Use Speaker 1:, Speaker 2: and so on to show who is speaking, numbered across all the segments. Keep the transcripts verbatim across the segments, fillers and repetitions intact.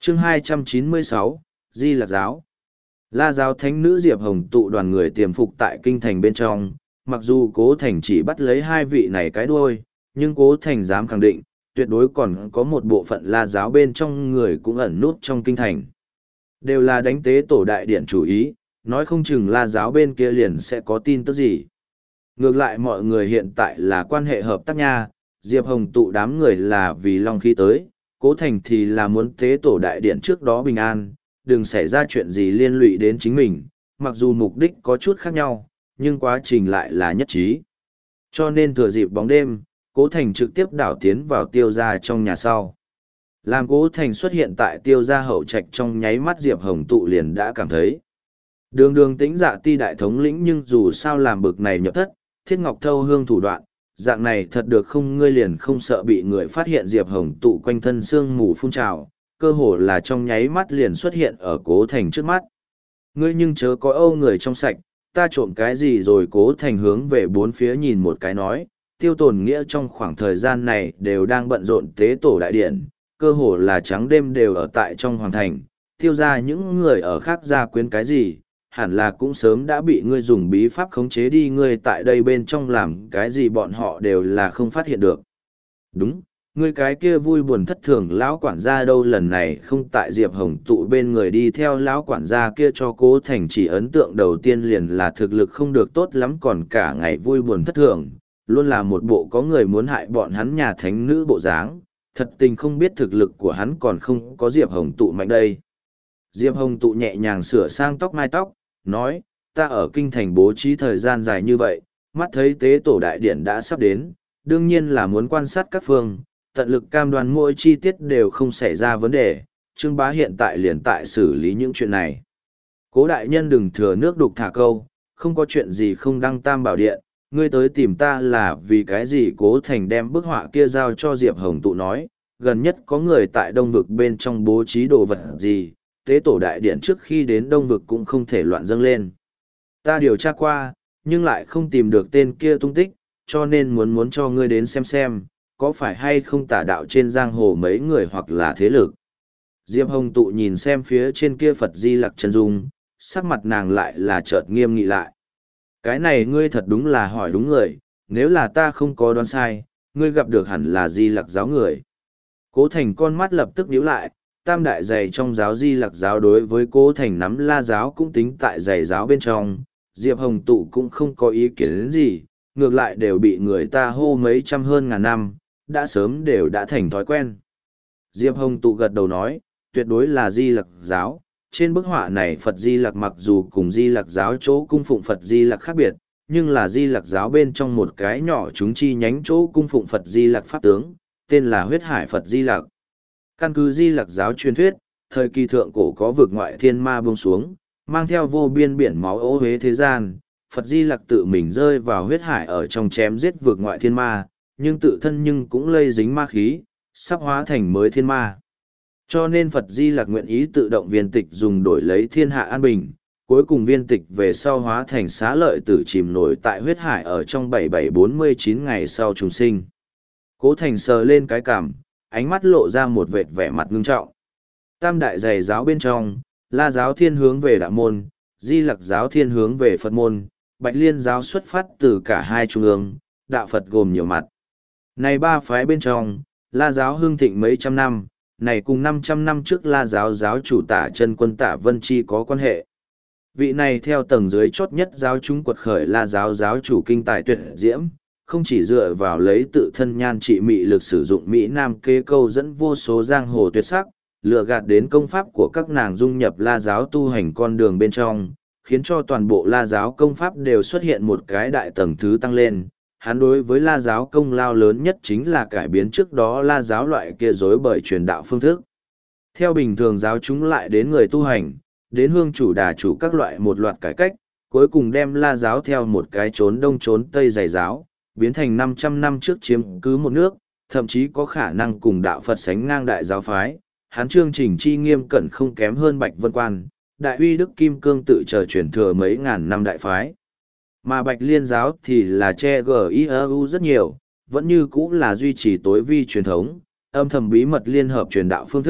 Speaker 1: chương hai trăm chín mươi sáu, Di Lạc Giáo. La giáo thánh nữ Diệp Hồng tụ đoàn người tiềm phục tại kinh thành bên trong, mặc dù Cố Thành chỉ bắt lấy hai vị này cái đuôi, nhưng Cố Thành dám khẳng định, tuyệt đối còn có một bộ phận La giáo bên trong người cũng ẩn nút trong kinh thành. Đều là đánh tế tổ đại điện chủ ý, nói không chừng La giáo bên kia liền sẽ có tin tức gì. Ngược lại mọi người hiện tại là quan hệ hợp tác nha, Diệp Hồng tụ đám người là vì Long Khí tới, Cố Thành thì là muốn tế tổ đại điện trước đó bình an, đừng xảy ra chuyện gì liên lụy đến chính mình, mặc dù mục đích có chút khác nhau, nhưng quá trình lại là nhất trí. Cho nên thừa dịp bóng đêm, Cố Thành trực tiếp đảo tiến vào Tiêu gia trong nhà sau. Làm Cố Thành xuất hiện tại Tiêu gia hậu trạch trong nháy mắt Diệp Hồng tụ liền đã cảm thấy. Đường đường tĩnh dạ ti đại thống lĩnh nhưng dù sao làm bực này nhập thất, thiết ngọc thâu hương thủ đoạn, dạng này thật được không, ngươi liền không sợ bị người phát hiện. Diệp Hồng tụ quanh thân xương mù phun trào, cơ hồ là trong nháy mắt liền xuất hiện ở Cố Thành trước mắt. Ngươi nhưng chớ có âu người trong sạch, ta trộm cái gì rồi? Cố Thành hướng về bốn phía nhìn một cái nói, Tiêu Tồn Nghĩa trong khoảng thời gian này đều đang bận rộn tế tổ đại điện, cơ hồ là trắng đêm đều ở tại trong hoàng thành, tiêu ra những người ở khác gia quyến cái gì, hẳn là cũng sớm đã bị ngươi dùng bí pháp khống chế đi, ngươi tại đây bên trong làm cái gì bọn họ đều là không phát hiện được. Đúng, ngươi cái kia vui buồn thất thường lão quản gia đâu, lần này không tại Diệp Hồng tụ bên người đi theo lão quản gia kia cho Cố Thành chỉ ấn tượng đầu tiên liền là thực lực không được tốt lắm, còn cả ngày vui buồn thất thường, luôn là một bộ có người muốn hại bọn hắn nhà thánh nữ bộ dáng, thật tình không biết thực lực của hắn còn không có Diệp Hồng tụ mạnh đây. Diệp Hồng tụ nhẹ nhàng sửa sang tóc mai tóc, nói, ta ở kinh thành bố trí thời gian dài như vậy, mắt thấy tế tổ đại điện đã sắp đến, đương nhiên là muốn quan sát các phương, tận lực cam đoan mỗi chi tiết đều không xảy ra vấn đề. Trương Bá hiện tại liền tại xử lý những chuyện này. Cố đại nhân đừng thừa nước đục thả câu, không có chuyện gì không đăng tam bảo điện, ngươi tới tìm ta là vì cái gì? Cố Thành đem bức họa kia giao cho Diệp Hồng tụ nói, gần nhất có người tại đông vực bên trong bố trí đồ vật gì, tế tổ đại điện trước khi đến đông vực cũng không thể loạn dâng lên. Ta điều tra qua, nhưng lại không tìm được tên kia tung tích, cho nên muốn muốn cho ngươi đến xem xem, có phải hay không tả đạo trên giang hồ mấy người hoặc là thế lực. Diệp Hồng tụ nhìn xem phía trên kia Phật Di Lặc chân dung, sắc mặt nàng lại là chợt nghiêm nghị lại. Cái này ngươi thật đúng là hỏi đúng người, nếu là ta không có đoán sai, ngươi gặp được hẳn là Di Lặc giáo người. Cố Thành con mắt lập tức nhíu lại, tam đại giày trong giáo Di Lặc giáo đối với Cố Thành nắm La giáo cũng tính tại giày giáo bên trong, Diệp Hồng tụ cũng không có ý kiến đến gì, ngược lại đều bị người ta hô mấy trăm hơn ngàn năm, đã sớm đều đã thành thói quen. Diệp Hồng tụ gật đầu nói, tuyệt đối là Di Lặc giáo. Trên bức họa này Phật Di Lặc mặc dù cùng Di Lặc giáo chỗ cung phụng Phật Di Lặc khác biệt, nhưng là Di Lặc giáo bên trong một cái nhỏ chúng chi nhánh chỗ cung phụng Phật Di Lặc pháp tướng, tên là Huyết Hải Phật Di Lặc. Căn cứ Di Lặc giáo truyền thuyết, thời kỳ thượng cổ có vực ngoại thiên ma buông xuống, mang theo vô biên biển máu ô uế thế gian, Phật Di Lặc tự mình rơi vào huyết hải ở trong chém giết vực ngoại thiên ma, nhưng tự thân nhưng cũng lây dính ma khí, sắp hóa thành mới thiên ma. Cho nên Phật Di Lặc nguyện ý tự động viên tịch dùng đổi lấy thiên hạ an bình, cuối cùng viên tịch về sau hóa thành xá lợi tử chìm nổi tại huyết hải ở trong bảy bảy bốn mươi chín ngày sau trùng sinh. Cố Thành sờ lên cái cảm, ánh mắt lộ ra một vệt vẻ mặt ngưng trọng. Tam đại giày giáo bên trong, La giáo thiên hướng về đạo môn, Di Lặc giáo thiên hướng về Phật môn, Bạch Liên giáo xuất phát từ cả hai trung ương, đạo Phật gồm nhiều mặt. Này ba phái bên trong, La giáo hưng thịnh mấy trăm năm, này cùng năm trăm năm trước La giáo giáo chủ Tả Chân Quân Tả Vân Chi có quan hệ. Vị này theo tầng dưới chót nhất giáo chúng quật khởi La giáo giáo chủ kinh tài tuyệt diễm, không chỉ dựa vào lấy tự thân nhan trị mị lực sử dụng Mỹ Nam kế câu dẫn vô số giang hồ tuyệt sắc, lừa gạt đến công pháp của các nàng dung nhập La giáo tu hành con đường bên trong, khiến cho toàn bộ La giáo công pháp đều xuất hiện một cái đại tầng thứ tăng lên. Hắn đối với La giáo công lao lớn nhất chính là cải biến trước đó La giáo loại kia rối bời truyền đạo phương thức. Theo bình thường giáo chúng lại đến người tu hành, đến hương chủ đà chủ các loại một loạt cải cách, cuối cùng đem La giáo theo một cái trốn đông trốn tây dày giáo, biến thành năm trăm năm trước chiếm cứ một nước, thậm chí có khả năng cùng đạo Phật sánh ngang đại giáo phái. Hắn chương trình chi nghiêm cẩn không kém hơn Bạch Vân Quan, Đại Uy Đức Kim Cương tự chờ truyền thừa mấy ngàn năm đại phái. Mà Bạch Liên giáo thì là che giu rất nhiều, vẫn như cũ là duy trì tối vi truyền thống, âm thầm bí mật liên hợp truyền đạo phương thức,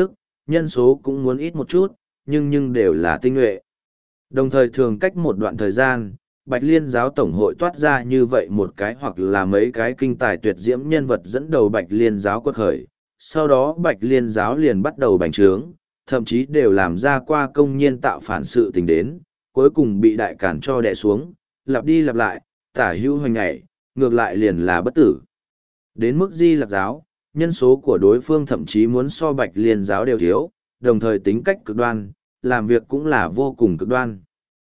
Speaker 1: nhân số cũng muốn ít một chút, nhưng nhưng đều là tinh nhuệ. Đồng thời thường cách một đoạn thời gian, Bạch Liên giáo tổng hội toát ra như vậy một cái hoặc là mấy cái kinh tài tuyệt diễm nhân vật dẫn đầu Bạch Liên giáo quật khởi. Sau đó Bạch Liên giáo liền bắt đầu bành trướng, thậm chí đều làm ra qua công nhiên tạo phản sự tình đến, cuối cùng bị đại cản cho đè xuống, lặp đi lặp lại, tả hữu hoành nhảy, ngược lại liền là bất tử. Đến mức Di Lặc giáo, nhân số của đối phương thậm chí muốn so Bạch Liên giáo đều thiếu, đồng thời tính cách cực đoan, làm việc cũng là vô cùng cực đoan.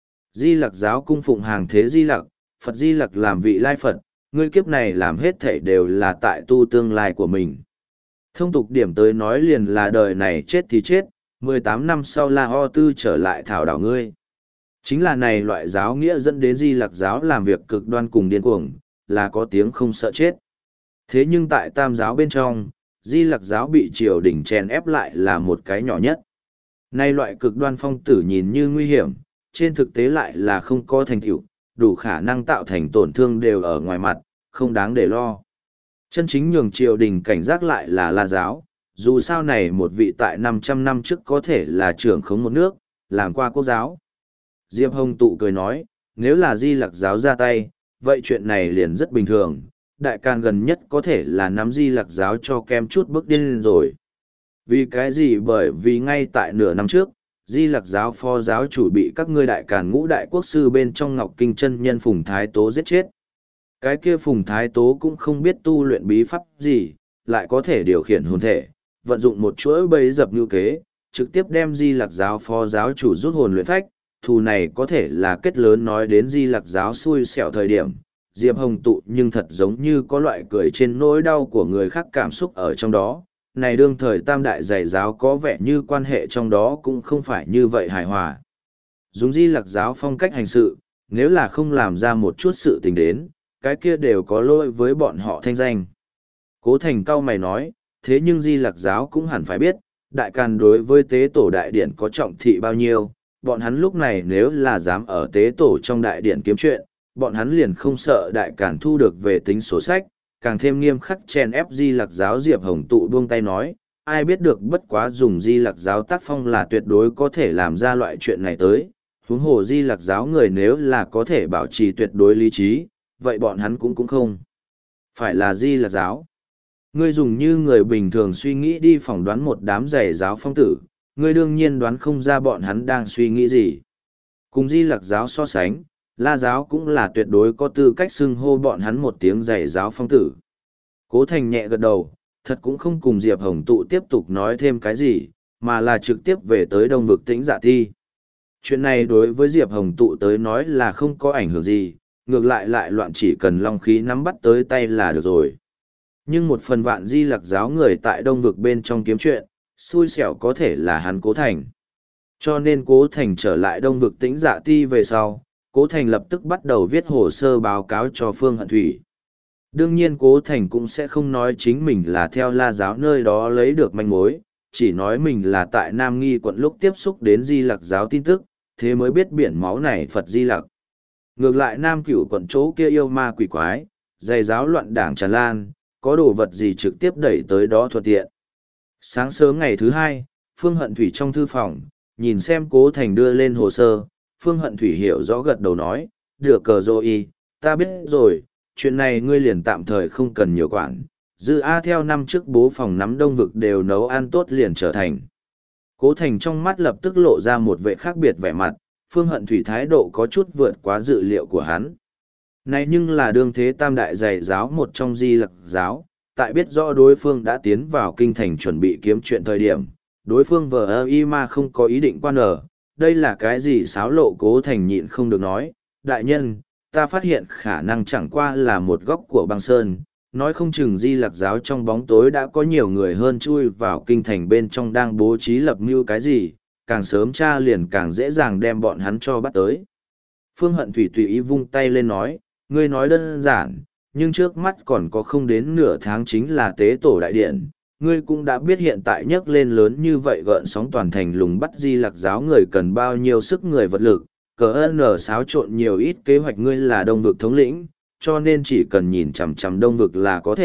Speaker 1: Di Lặc giáo cung phụng hàng thế Di Lặc, Phật Di Lặc làm vị lai Phật, ngươi kiếp này làm hết thảy đều là tại tu tương lai của mình. Thông tục điểm tới nói liền là đời này chết thì chết, mười tám năm sau La Ho Tư trở lại thảo đảo ngươi. Chính là này loại giáo nghĩa dẫn đến Di Lặc giáo làm việc cực đoan cùng điên cuồng, là có tiếng không sợ chết. Thế nhưng tại tam giáo bên trong, Di Lặc giáo bị triều đình chèn ép lại là một cái nhỏ nhất. Nay loại cực đoan phong tử nhìn như nguy hiểm, trên thực tế lại là không có thành tựu, đủ khả năng tạo thành tổn thương đều ở ngoài mặt, không đáng để lo. Chân chính nhường triều đình cảnh giác lại là La giáo, dù sao này một vị tại năm trăm năm trước có thể là trưởng khống một nước, làm qua quốc giáo. Diệp Hồng Tụ cười nói, nếu là Di Lặc giáo ra tay, vậy chuyện này liền rất bình thường, đại can gần nhất có thể là nắm Di Lặc giáo cho kem chút bước điên rồi. Vì cái gì? Bởi vì ngay tại nửa năm trước, Di Lặc giáo phó giáo chủ bị các ngươi đại càn ngũ đại quốc sư bên trong Ngọc Kinh chân nhân Phùng Thái Tố giết chết. Cái kia Phùng Thái Tố cũng không biết tu luyện bí pháp gì, lại có thể điều khiển hồn thể, vận dụng một chuỗi bẫy dập như kế, trực tiếp đem Di Lặc giáo phó giáo chủ rút hồn luyện phách. Thù này có thể là kết lớn nói đến Di Lặc giáo xui xẻo thời điểm, Diệp Hồng Tụ nhưng thật giống như có loại cười trên nỗi đau của người khác cảm xúc ở trong đó. Này đương thời tam đại giày giáo có vẻ như quan hệ trong đó cũng không phải như vậy hài hòa. Dùng Di Lặc giáo phong cách hành sự, nếu là không làm ra một chút sự tình đến, cái kia đều có lỗi với bọn họ thanh danh. Cố Thành cao mày nói, thế nhưng Di Lặc giáo cũng hẳn phải biết, đại càn đối với tế tổ đại điện có trọng thị bao nhiêu, bọn hắn lúc này nếu là dám ở tế tổ trong đại điện kiếm chuyện, bọn hắn liền không sợ đại càn thu được về tính sổ sách, càng thêm nghiêm khắc chèn ép Di Lặc giáo. Diệp Hồng Tụ buông tay nói, ai biết được bất quá dùng Di Lặc giáo tác phong là tuyệt đối có thể làm ra loại chuyện này tới, huống hồ Di Lặc giáo người nếu là có thể bảo trì tuyệt đối lý trí, vậy bọn hắn cũng cũng không phải là Di Lặc giáo. Ngươi dùng như người bình thường suy nghĩ đi phỏng đoán một đám giày giáo phong tử, ngươi đương nhiên đoán không ra bọn hắn đang suy nghĩ gì. Cùng Di Lặc giáo so sánh, La giáo cũng là tuyệt đối có tư cách xưng hô bọn hắn một tiếng giày giáo phong tử. Cố Thành nhẹ gật đầu, thật cũng không cùng Diệp Hồng Tụ tiếp tục nói thêm cái gì, mà là trực tiếp về tới Đông Vực Tĩnh Dạ Ti. Chuyện này đối với Diệp Hồng Tụ tới nói là không có ảnh hưởng gì, ngược lại lại loạn chỉ cần long khí nắm bắt tới tay là được rồi. Nhưng một phần vạn Di Lặc giáo người tại Đông Vực bên trong kiếm chuyện, xui xẻo có thể là hắn Cố Thành. Cho nên Cố Thành trở lại Đông Vực Tĩnh Dạ Ti về sau, Cố Thành lập tức bắt đầu viết hồ sơ báo cáo cho Phương Hận Thủy. Đương nhiên Cố Thành cũng sẽ không nói chính mình là theo La giáo nơi đó lấy được manh mối, chỉ nói mình là tại Nam Nghi quận lúc tiếp xúc đến Di Lặc giáo tin tức, thế mới biết biển máu này Phật Di Lặc. Ngược lại Nam Cửu quận chỗ kia yêu ma quỷ quái, dày giáo loạn đảng tràn lan, có đồ vật gì trực tiếp đẩy tới đó thuận tiện. Sáng sớm ngày thứ hai, Phương Hận Thủy trong thư phòng, nhìn xem Cố Thành đưa lên hồ sơ, Phương Hận Thủy hiểu rõ gật đầu nói, được cờ rồi, ta biết rồi, chuyện này ngươi liền tạm thời không cần nhiều quản, Dư A theo năm trước bố phòng nắm Đông Vực đều nấu ăn tốt liền trở thành. Cố Thành trong mắt lập tức lộ ra một vẻ khác biệt vẻ mặt, Phương Hận Thủy thái độ có chút vượt quá dự liệu của hắn. Này nhưng là đương thế tam đại giày giáo một trong Di Lặc giáo, tại biết rõ đối phương đã tiến vào kinh thành chuẩn bị kiếm chuyện thời điểm, đối phương vờ ơ y ma không có ý định quan ở, đây là cái gì xáo lộ. Cố Thành nhịn không được nói, đại nhân, ta phát hiện khả năng chẳng qua là một góc của băng sơn, nói không chừng Di Lặc giáo trong bóng tối đã có nhiều người hơn chui vào kinh thành bên trong đang bố trí lập mưu cái gì, càng sớm tra liền càng dễ dàng đem bọn hắn cho bắt tới. Phương Hận Thủy tùy ý vung tay lên nói, ngươi nói đơn giản, nhưng trước mắt còn có không đến nửa tháng chính là tế tổ đại điện, ngươi cũng đã biết hiện tại nhấc lên lớn như vậy gợn sóng toàn thành lùng bắt Di Lặc giáo người cần bao nhiêu sức người vật lực, cờ ơn nở xáo trộn nhiều ít kế hoạch. Ngươi là Đông Vực thống lĩnh, cho nên chỉ cần nhìn chằm chằm Đông Vực là có thể,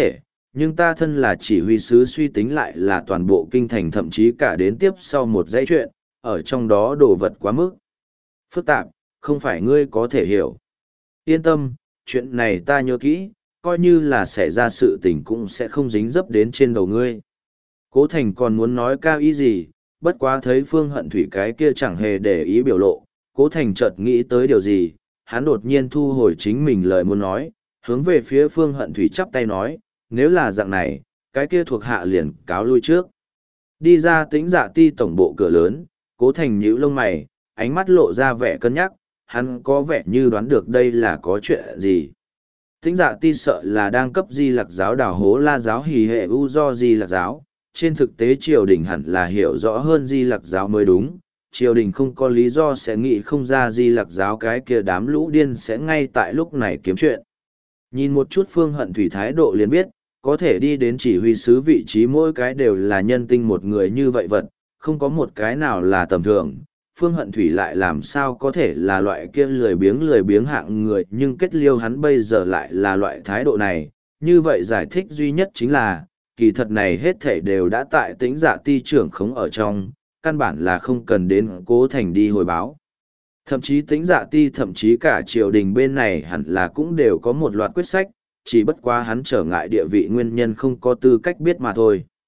Speaker 1: nhưng ta thân là chỉ huy sứ suy tính lại là toàn bộ kinh thành thậm chí cả đến tiếp sau một dãy chuyện, ở trong đó đồ vật quá mức phức tạp, không phải ngươi có thể hiểu. Yên tâm, chuyện này ta nhớ kỹ, coi như là xảy ra sự tình cũng sẽ không dính dấp đến trên đầu ngươi. Cố Thành còn muốn nói cao ý gì, bất quá thấy Phương Hận Thủy cái kia chẳng hề để ý biểu lộ, Cố Thành chợt nghĩ tới điều gì, hắn đột nhiên thu hồi chính mình lời muốn nói, hướng về phía Phương Hận Thủy chắp tay nói, nếu là dạng này, cái kia thuộc hạ liền cáo lui trước. Đi ra Tĩnh Dạ Ti tổng bộ cửa lớn, Cố Thành nhíu lông mày, ánh mắt lộ ra vẻ cân nhắc, hắn có vẻ như đoán được đây là có chuyện gì. Tĩnh Dạ Ti sợ là đang cấp Di Lặc giáo đào hố La giáo hỉ hệ u do Di Lặc giáo, trên thực tế triều đình hẳn là hiểu rõ hơn Di Lặc giáo mới đúng, triều đình không có lý do sẽ nghĩ không ra Di Lặc giáo cái kia đám lũ điên sẽ ngay tại lúc này kiếm chuyện. Nhìn một chút Phương Hận Thủy thái độ liền biết, có thể đi đến chỉ huy sứ vị trí mỗi cái đều là nhân tinh một người như vậy vật, không có một cái nào là tầm thường. Phương Hận Thủy lại làm sao có thể là loại kia lười biếng lười biếng hạng người, nhưng kết liêu hắn bây giờ lại là loại thái độ này. Như vậy giải thích duy nhất chính là, kỳ thật này hết thể đều đã tại Tĩnh Dạ Ti trưởng khống ở trong, căn bản là không cần đến Cố Thành đi hồi báo. Thậm chí Tĩnh Dạ Ti thậm chí cả triều đình bên này hẳn là cũng đều có một loạt quyết sách, chỉ bất quá hắn trở ngại địa vị nguyên nhân không có tư cách biết mà thôi.